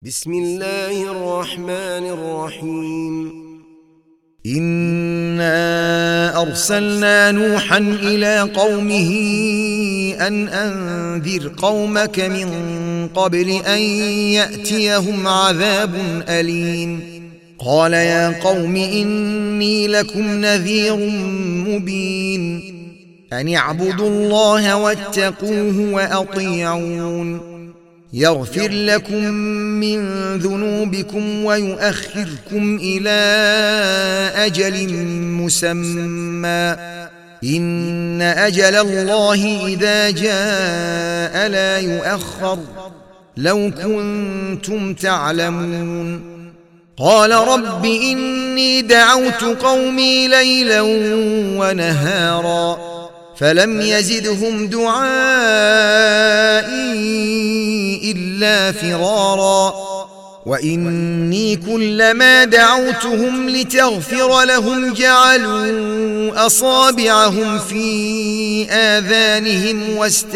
بسم الله الرحمن الرحيم. إنا أرسلنا نوحا إلى قومه أن أنذر قومك من قبل أن يأتيهم عذاب أليم. قال يا قوم إني لكم نذير مبين أن اعبدوا الله واتقوه وأطيعون يغفر لكم من ذنوبكم ويؤخركم إلى أجل مسمى إن أجل الله إذا جاء لا يؤخر لو كنتم تعلمون. قال رب إني دعوت قومي ليلا ونهارا فلم يزدهم دعائي إلا فرارا وإني كلما دعوتهم لتغفر لهم جعلوا أصابعهم في آذانهم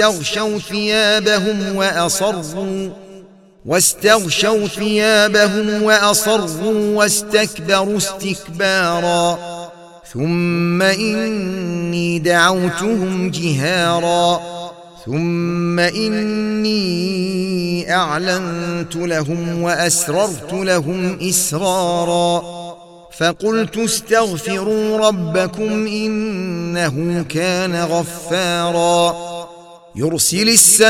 واستغشوا ثيابهم وأصروا واستكبروا استكبارا ثم إني دعوتهم جهارا ثم إني أعلنت لهم وأسررت لهم إسرارا فقلت استغفروا ربكم إنه كان غفارا يرسل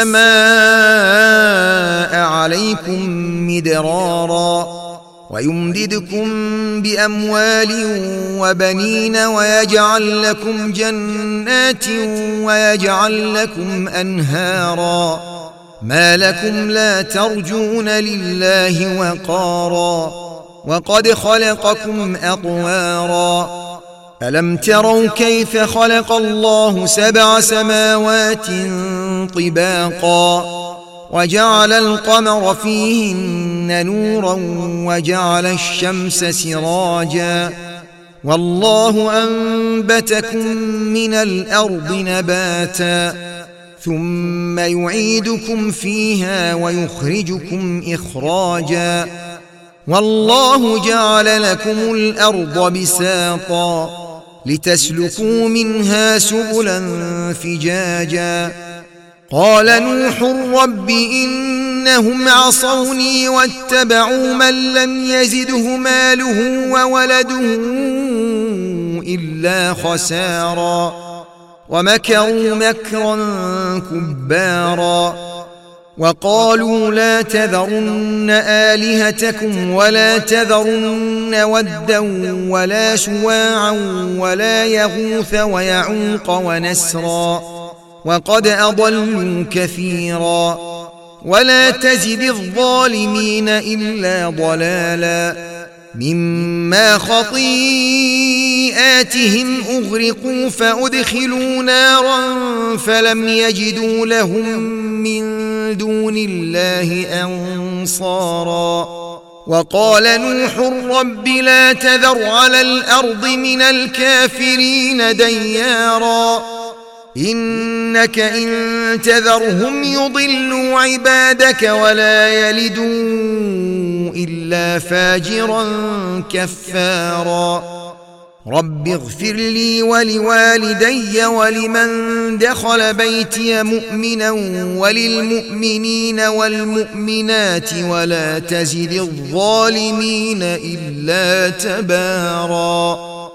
السماء عليكم مدرارا ويمددكم بأموال وبنين ويجعل لكم جنات ويجعل لكم أنهارا ما لكم لا ترجون لله وقارا وقد خلقكم أطوارا ألم تروا كيف خلق الله 7 سماوات طباقا وجعل القمر فيهن نورا وجعل الشمس سراجا والله أنبتكم من الأرض نباتا ثم يعيدكم فيها ويخرجكم إخراجا والله جعل لكم الأرض بساطا لتسلكوا منها سبلا فجاجا قال نوح رب إنهم عصوني واتبعوا من لم يزده ماله وولده إلا خسارا ومكروا مكرا كبارا وقالوا لا تذرن آلهتكم ولا تذرن ودا ولا سواعا ولا يغوث ويعوق ونسرا وقد أضلوا كثيرا ولا تزد الظالمين إلا ضلالا مما خطيئاتهم أغرقوا فأدخلوا نارا فلم يجدوا لهم من دون الله أنصارا وقال نوح رب لا تذر على الأرض من الكافرين ديارا إنك إن تذرهم يضلوا عبادك ولا يلدوا إلا فاجرا كفارا رب اغفر لي ولوالدي ولمن دخل بيتي مؤمنا وللمؤمنين والمؤمنات ولا تزد الظالمين إلا تبارا.